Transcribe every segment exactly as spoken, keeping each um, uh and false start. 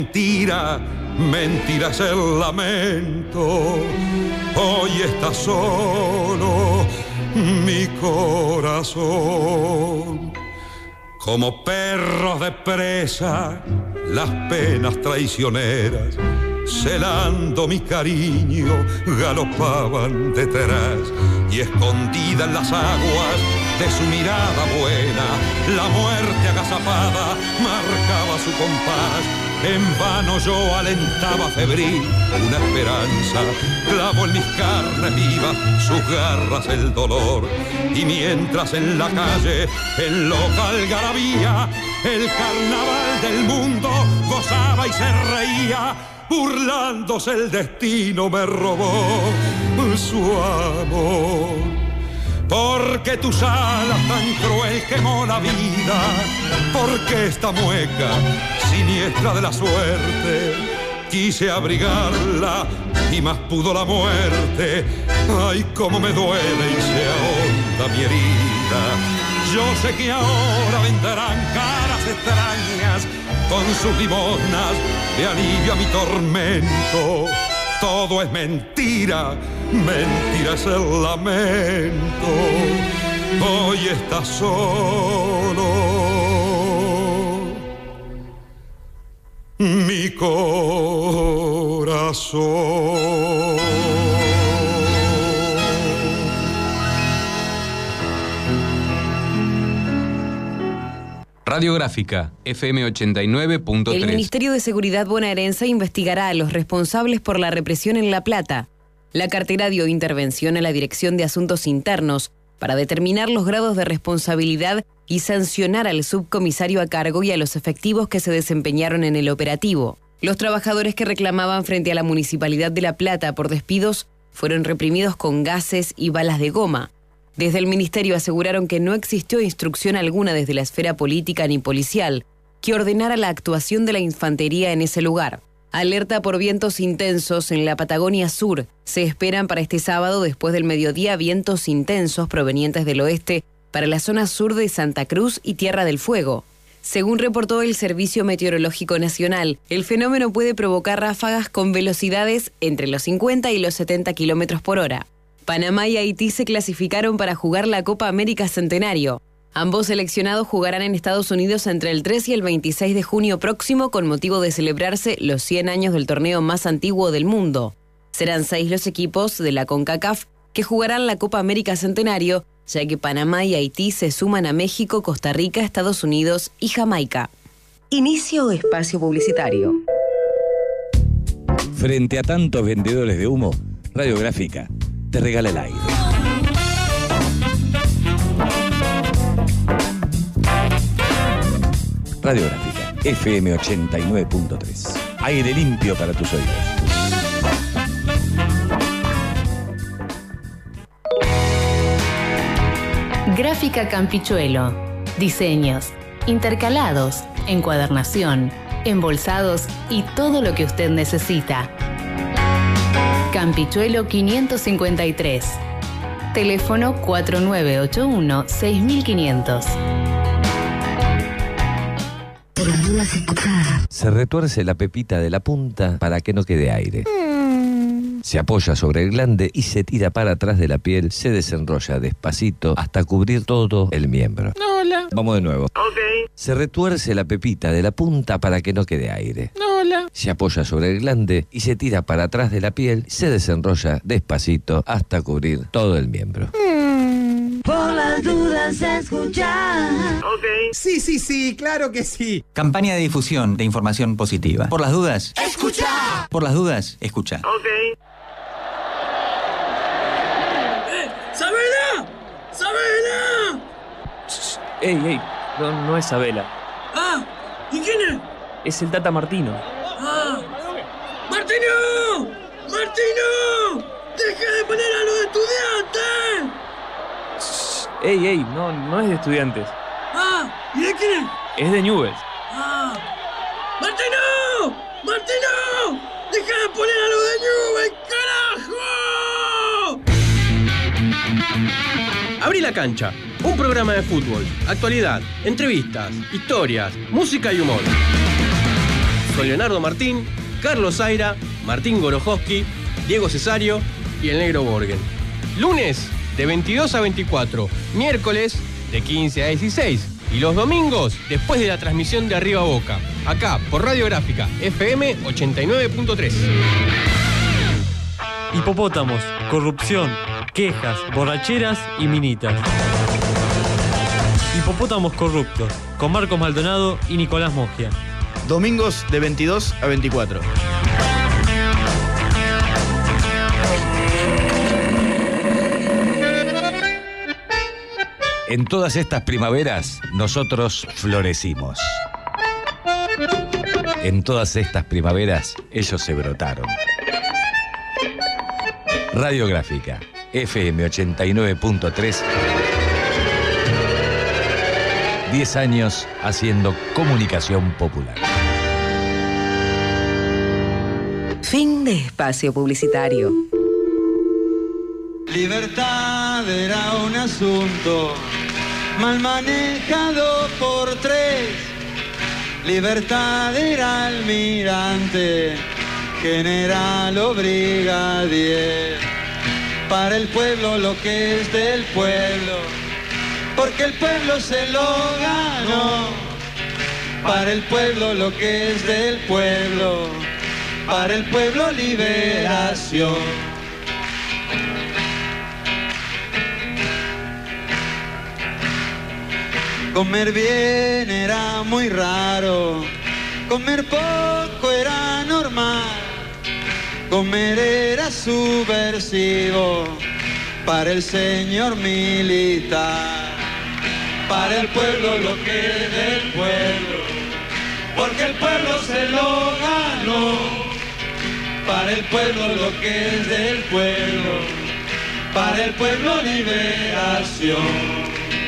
Mentira, mentira es el lamento. Hoy está solo mi corazón. Como perros de presa, las penas traicioneras, celando mi cariño, galopaban detrás. Y escondida en las aguas de su mirada buena, la muerte agazapada marcaba su compás. En vano yo alentaba febril una esperanza, clavo en mis carnes vivas sus garras el dolor. Y mientras en la calle, en loca algarabía, el carnaval del mundo gozaba y se reía, burlándose el destino me robó su amor. Porque tus alas tan cruel quemó la vida, porque esta mueca siniestra de la suerte, quise abrigarla y más pudo la muerte. Ay, cómo me duele y se ahonda mi herida. Yo sé que ahora vendrán caras extrañas con sus limosnas de alivio a mi tormento. Todo es mentira, mentira es el lamento. Hoy está solo mi corazón. Radiográfica, F M ochenta y nueve punto tres. El Ministerio de Seguridad bonaerense investigará a los responsables por la represión en La Plata. La cartera dio intervención a la Dirección de Asuntos Internos para determinar los grados de responsabilidad y sancionar al subcomisario a cargo y a los efectivos que se desempeñaron en el operativo. Los trabajadores que reclamaban frente a la Municipalidad de La Plata por despidos fueron reprimidos con gases y balas de goma. Desde el Ministerio aseguraron que no existió instrucción alguna desde la esfera política ni policial que ordenara la actuación de la infantería en ese lugar. Alerta por vientos intensos en la Patagonia Sur. Se esperan para este sábado después del mediodía vientos intensos provenientes del oeste para la zona sur de Santa Cruz y Tierra del Fuego. Según reportó el Servicio Meteorológico Nacional, el fenómeno puede provocar ráfagas con velocidades entre los cincuenta y los setenta kilómetros por hora. Panamá y Haití se clasificaron para jugar la Copa América Centenario. Ambos seleccionados jugarán en Estados Unidos entre el tres y el veintiséis de junio próximo con motivo de celebrarse los cien años del torneo más antiguo del mundo. Serán seis los equipos de la CONCACAF que jugarán la Copa América Centenario, ya que Panamá y Haití se suman a México, Costa Rica, Estados Unidos y Jamaica. Inicio espacio publicitario. Frente a tantos vendedores de humo, Radiográfica te regala el aire. Radiográfica, F M ochenta y nueve punto tres. Aire limpio para tus oídos. Gráfica Campichuelo. Diseños, intercalados, encuadernación, embolsados y todo lo que usted necesita. Campichuelo quinientos cincuenta y tres. Teléfono cuatro nueve ocho uno seis mil quinientos. Se retuerce la pepita de la punta para que no quede aire. Se apoya sobre el glande y se tira para atrás de la piel, se desenrolla despacito hasta cubrir todo el miembro. Hola. Vamos de nuevo. Ok. Se retuerce la pepita de la punta para que no quede aire. Hola. Se apoya sobre el glande y se tira para atrás de la piel, se desenrolla despacito hasta cubrir todo el miembro. Mm. Por las dudas escuchar. Ok. Sí, sí, sí, claro que sí. Campaña de difusión de información positiva. Por las dudas, escucha. Por las dudas, escucha. Ok. ¡Sabela! ¡Sabela! ¡Ey, ey! No, no es Sabela. Ah, ¿y quién es? Es el Tata Martino. Ah. ¡Martino! ¡Martino! ¡Deja de poner a los estudiantes! ¡Ey, ey! No, no es de estudiantes. Ah, ¿y de quién es? Es de Newell's. Ah. ¡Martino! ¡Martino! ¡Deja de poner a los de Newell's, carajo! Abrí la cancha, un programa de fútbol, actualidad, entrevistas, historias, música y humor. con Leonardo Martín, Carlos Zaira, Martín Gorojoski, Diego Cesario y el Negro Borgen. Lunes de veintidós a veinticuatro, miércoles de quince a dieciséis y los domingos después de la transmisión de Arriba Boca, acá por Radiográfica F M ochenta y nueve punto tres. Hipopótamos, corrupción, quejas, borracheras y minitas. Hipopótamos corruptos, con Marcos Maldonado y Nicolás Moggia. Domingos de veintidós a veinticuatro. En todas estas primaveras, nosotros florecimos. En todas estas primaveras, ellos se brotaron. Radiográfica, F M ochenta y nueve punto tres. diez años haciendo comunicación popular. Fin de espacio publicitario. Libertad era un asunto mal manejado por tres. Libertad era almirante, general o brigadier. Para el pueblo lo que es del pueblo, porque el pueblo se lo ganó. Para el pueblo lo que es del pueblo, para el pueblo liberación. Comer bien era muy raro, comer poco era normal, comer era subversivo para el señor militar. Para el pueblo lo que es del pueblo, porque el pueblo se lo ganó. Para el pueblo lo que es del pueblo, para el pueblo liberación.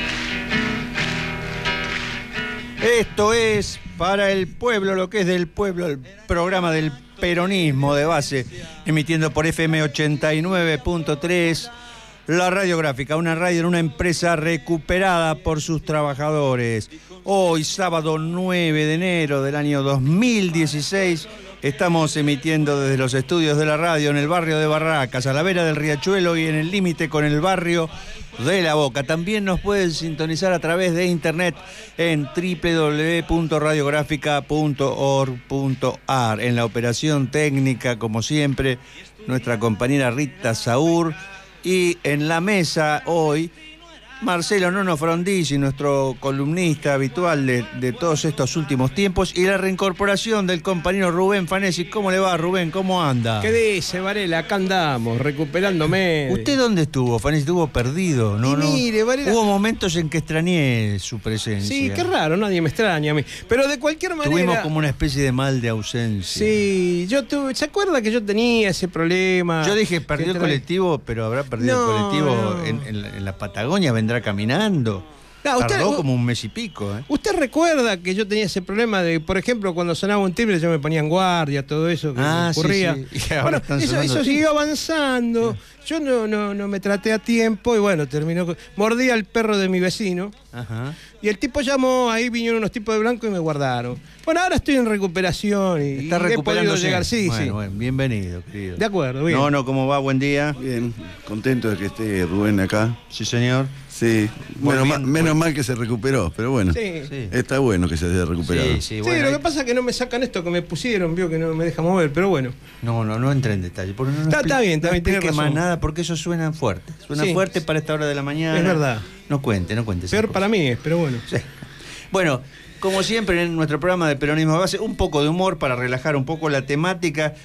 Esto es Para el Pueblo, lo que es del pueblo, el programa del peronismo de base, emitiendo por F M ochenta y nueve punto tres, la Radiográfica, una radio en una empresa recuperada por sus trabajadores. Hoy, sábado nueve de enero del año dos mil dieciséis, estamos emitiendo desde los estudios de la radio en el barrio de Barracas, a la vera del Riachuelo y en el límite con el barrio de La Boca. También nos pueden sintonizar a través de internet en doble u doble u doble u punto radiográfica punto org punto a r. En la operación técnica, como siempre, nuestra compañera Rita Saúr, y en la mesa hoy Marcelo Nono Frondizi, nuestro columnista habitual de, de todos estos últimos tiempos, y la reincorporación del compañero Rubén Fanesi. ¿Cómo le va, Rubén? ¿Cómo anda? ¿Qué dice, Varela? Acá andamos, recuperándome. ¿Usted dónde estuvo, Fanesi? Estuvo perdido, ¿no? Y mire, Varela... Hubo momentos en que extrañé su presencia. Sí, qué raro, nadie me extraña a mí. Pero de cualquier manera... Tuvimos como una especie de mal de ausencia. Sí, yo tuve... ¿Se acuerda que yo tenía ese problema? Yo dije, perdió el colectivo, pero habrá perdido no, el colectivo no. en, en, en la Patagonia, vendrá caminando. No, usted, Tardó como un mes y pico. ¿eh? ¿Usted recuerda que yo tenía ese problema de, por ejemplo, cuando sonaba un timbre yo me ponía en guardia, todo eso que ah, ocurría? Sí, sí. Bueno, eso, eso siguió avanzando. Sí. Yo no, no, no me traté a tiempo y bueno, terminó. Mordí al perro de mi vecino. Ajá. Y el tipo llamó, ahí vinieron unos tipos de blanco y me guardaron. Bueno, ahora estoy en recuperación y, ¿Está y he podido llegar. Sí, bueno, sí. Bueno, bienvenido, querido. De acuerdo, bien. No, no, ¿cómo va? Buen día. Bien, contento de que esté Rubén acá. Sí, señor. Sí, menos, bien, mal, menos mal que se recuperó, pero bueno, sí. Está bueno que se haya recuperado. Sí, sí, bueno, sí, lo hay... que pasa es que no me sacan esto que me pusieron, vio que no me deja mover, pero bueno. No, no, no entra en detalle. No, no está, está bien, no también tiene razón. Más nada, porque eso suena fuerte. Suena sí. fuerte para esta hora de la mañana. Es verdad. No cuente, no cuente. Peor para mí es, pero bueno. Sí. Bueno, como siempre en nuestro programa de Peronismo de Base, un poco de humor para relajar un poco la temática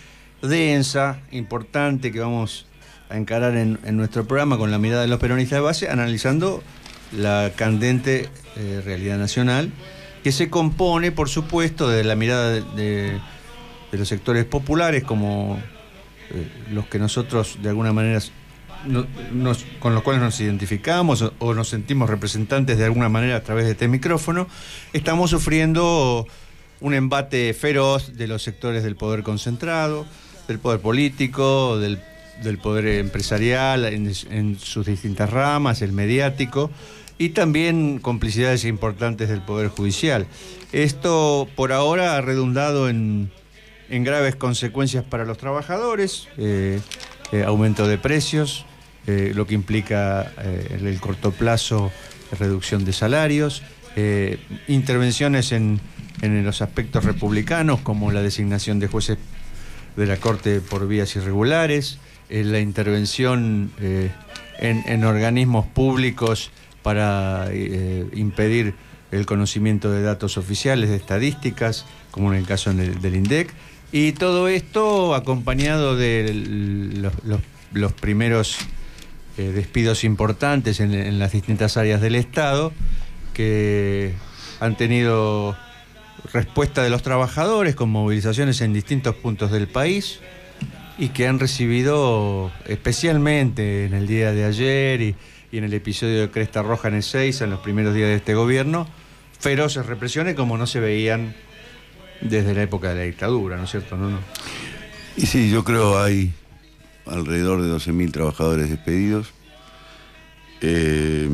densa, importante que vamos a encarar en, en nuestro programa con la mirada de los peronistas de base, analizando la candente eh, realidad nacional, que se compone, por supuesto, de la mirada de, de, de los sectores populares, como eh, los que nosotros de alguna manera no, nos, con los cuales nos identificamos o, o nos sentimos representantes de alguna manera a través de este micrófono. Estamos sufriendo un embate feroz de los sectores del poder concentrado, del poder político, del, del poder empresarial en, en sus distintas ramas, el mediático, y también complicidades importantes del Poder Judicial. Esto por ahora ha redundado en, en graves consecuencias para los trabajadores, eh, eh, aumento de precios, eh, lo que implica eh, en el corto plazo reducción de salarios, eh, intervenciones en, en los aspectos republicanos como la designación de jueces de la Corte por vías irregulares, eh, la intervención eh, en, en organismos públicos para eh, impedir el conocimiento de datos oficiales, de estadísticas, como en el caso del, del INDEC, y todo esto acompañado de los, los, los primeros eh, despidos importantes en, en las distintas áreas del Estado, que han tenido respuesta de los trabajadores con movilizaciones en distintos puntos del país y que han recibido especialmente en el día de ayer y, y en el episodio de Cresta Roja en Ezeiza, en los primeros días de este gobierno, feroces represiones como no se veían desde la época de la dictadura, ¿no es cierto? ¿No, no? Y sí, yo creo hay alrededor de doce mil trabajadores despedidos. Eh,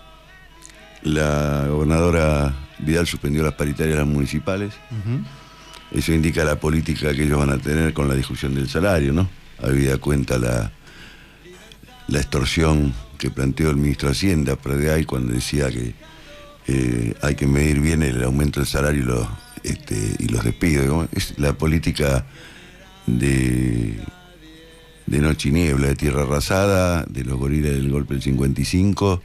la gobernadora Vidal suspendió las paritarias municipales. Uh-huh. Eso indica la política que ellos van a tener con la discusión del salario, ¿no? Habida cuenta la, la extorsión que planteó el ministro de Hacienda, Predeay, cuando decía que eh, hay que medir bien el aumento del salario y los, este, y los despidos. Es la política de, de noche y niebla, de tierra arrasada, de los gorilas del golpe del cincuenta y cinco.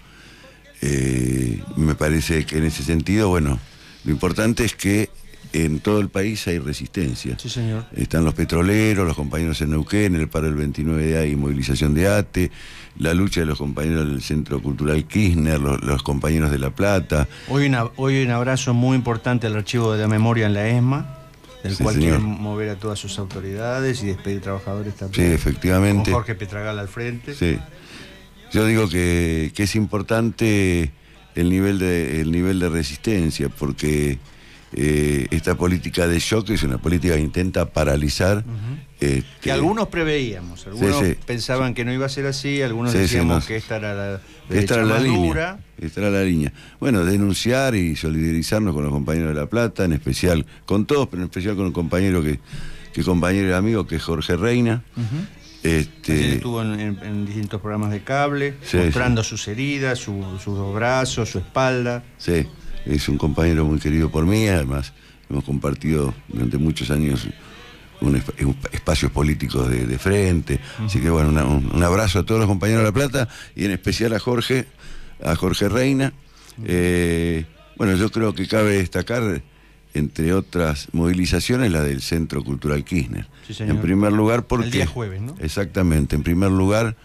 Eh, me parece que en ese sentido, bueno, lo importante es que en todo el país hay resistencia. Sí, señor. Están los petroleros, los compañeros en Neuquén, en el paro del veintinueve de hay movilización de ATE, la lucha de los compañeros del Centro Cultural Kirchner, los, los compañeros de La Plata. Hoy, una, hoy un abrazo muy importante al archivo de la memoria en la ESMA, del sí, cual señor. Quieren mover a todas sus autoridades y despedir trabajadores también. Sí, efectivamente. Con Jorge Petragal al frente. Sí. Yo digo que, que es importante el nivel de, el nivel de resistencia, porque eh, esta política de shock es una política que intenta paralizar. Uh-huh. este, que algunos preveíamos, algunos sí, sí. pensaban que no iba a ser así, algunos sí, decíamos sí, no. que esta era la, esta era la línea. Dura. Esta era la línea. Bueno, denunciar y solidarizarnos con los compañeros de La Plata, en especial con todos, pero en especial con un compañero que, que compañero y amigo, que es Jorge Reina. Uh-huh. Este... Ayer estuvo en, en, en distintos programas de cable, sí, mostrando sí. sus heridas, su, sus dos brazos, su espalda. Sí, es un compañero muy querido por mí, además hemos compartido durante muchos años un esp- espacios políticos de, de frente. Uh-huh. Así que bueno, una, un, un abrazo a todos los compañeros de La Plata y en especial a Jorge, a Jorge Reina. Uh-huh. Eh, bueno, yo creo que cabe destacar, entre otras movilizaciones, la del Centro Cultural Kirchner. Sí, señor. En primer lugar porque... El día jueves, ¿no? Exactamente, en primer lugar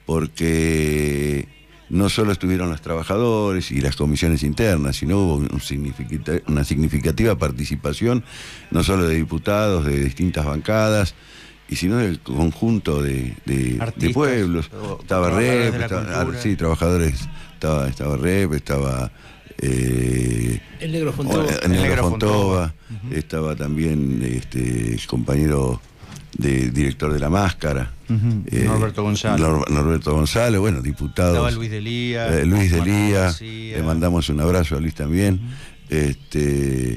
porque no solo estuvieron los trabajadores y las comisiones internas, sino hubo un significata- una significativa participación, no solo de diputados, de distintas bancadas, y sino del conjunto de, de, Artistas, de pueblos. O, estaba Rep, estaba, sí, trabajadores, estaba, estaba Rep, estaba... Eh, el Negro Fontova, el Negro Negro Fontova. Uh-huh. Estaba también este el compañero de director de La Máscara, uh-huh. eh, Norberto González. Nor- Norberto González, bueno, diputados. Estaba Luis Delía. Eh, Luis Delía, le mandamos un abrazo a Luis también. Uh-huh. Este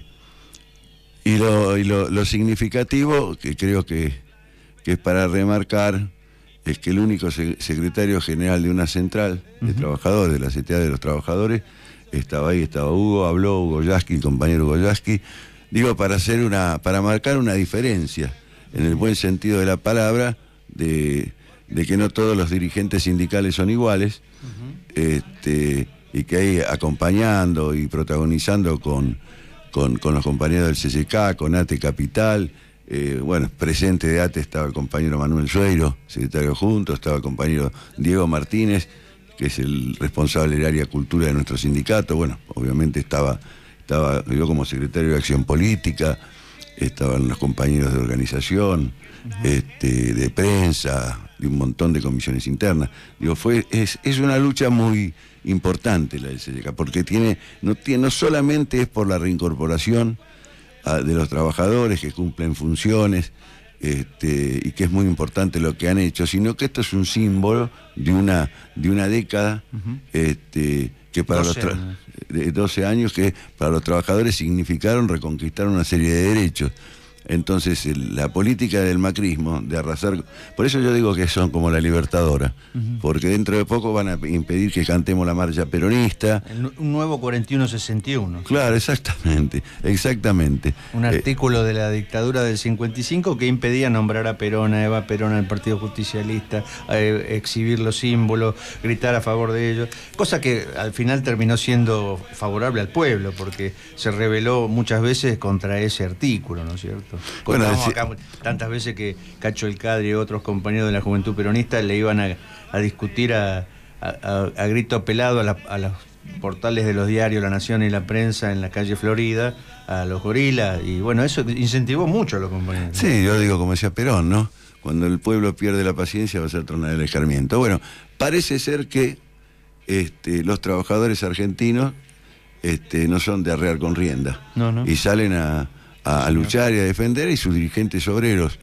y lo, y lo, lo significativo, que creo que, que es para remarcar, es que el único se- secretario general de una central de uh-huh. trabajadores, de la C T A de los trabajadores, estaba ahí, estaba Hugo, habló Hugo Yasky, el compañero Hugo Yasky, digo, para hacer una, para marcar una diferencia, en el buen sentido de la palabra, de, de que no todos los dirigentes sindicales son iguales, uh-huh. este, y que ahí acompañando y protagonizando con, con, con los compañeros del C C K, con ATE Capital, eh, bueno, presente de ATE estaba el compañero Manuel Sueiro, secretario junto, estaba el compañero Diego Martínez, que es el responsable del área cultura de nuestro sindicato. Bueno, obviamente estaba, estaba yo como secretario de Acción Política, estaban los compañeros de organización, uh-huh. este, de prensa, de un montón de comisiones internas. Digo, fue, es, es una lucha muy importante la del C C K, porque tiene, no, tiene, no solamente es por la reincorporación a, de los trabajadores que cumplen funciones, Este, y que es muy importante lo que han hecho, sino que esto es un símbolo de una, de una década uh-huh. este, que para doce los tra- años. de doce años que para los trabajadores significaron reconquistar una serie de derechos. Entonces, el, la política del macrismo, de arrasar... Por eso yo digo que son como la Libertadora, uh-huh. porque dentro de poco van a impedir que cantemos la marcha peronista. El, un nuevo cuarenta y uno sesenta y uno. Claro, exactamente, exactamente. Un artículo eh, de la dictadura del cincuenta y cinco que impedía nombrar a Perón, a Eva Perón, al Partido Justicialista, eh, exhibir los símbolos, gritar a favor de ellos, cosa que al final terminó siendo favorable al pueblo, porque se rebeló muchas veces contra ese artículo, ¿no es cierto? Bueno, acá tantas veces que Cacho El Cadre y otros compañeros de la Juventud Peronista le iban a, a discutir a, a, a grito pelado a, la, a los portales de los diarios La Nación y La Prensa en la calle Florida, a los gorilas, y bueno, eso incentivó mucho a los compañeros. Sí, yo digo como decía Perón, ¿no? Cuando el pueblo pierde la paciencia va a ser tronar el escarmiento. Bueno, parece ser que este, los trabajadores argentinos este, no son de arrear con rienda. No, no. Y salen a... a luchar y a defender, y sus dirigentes obreros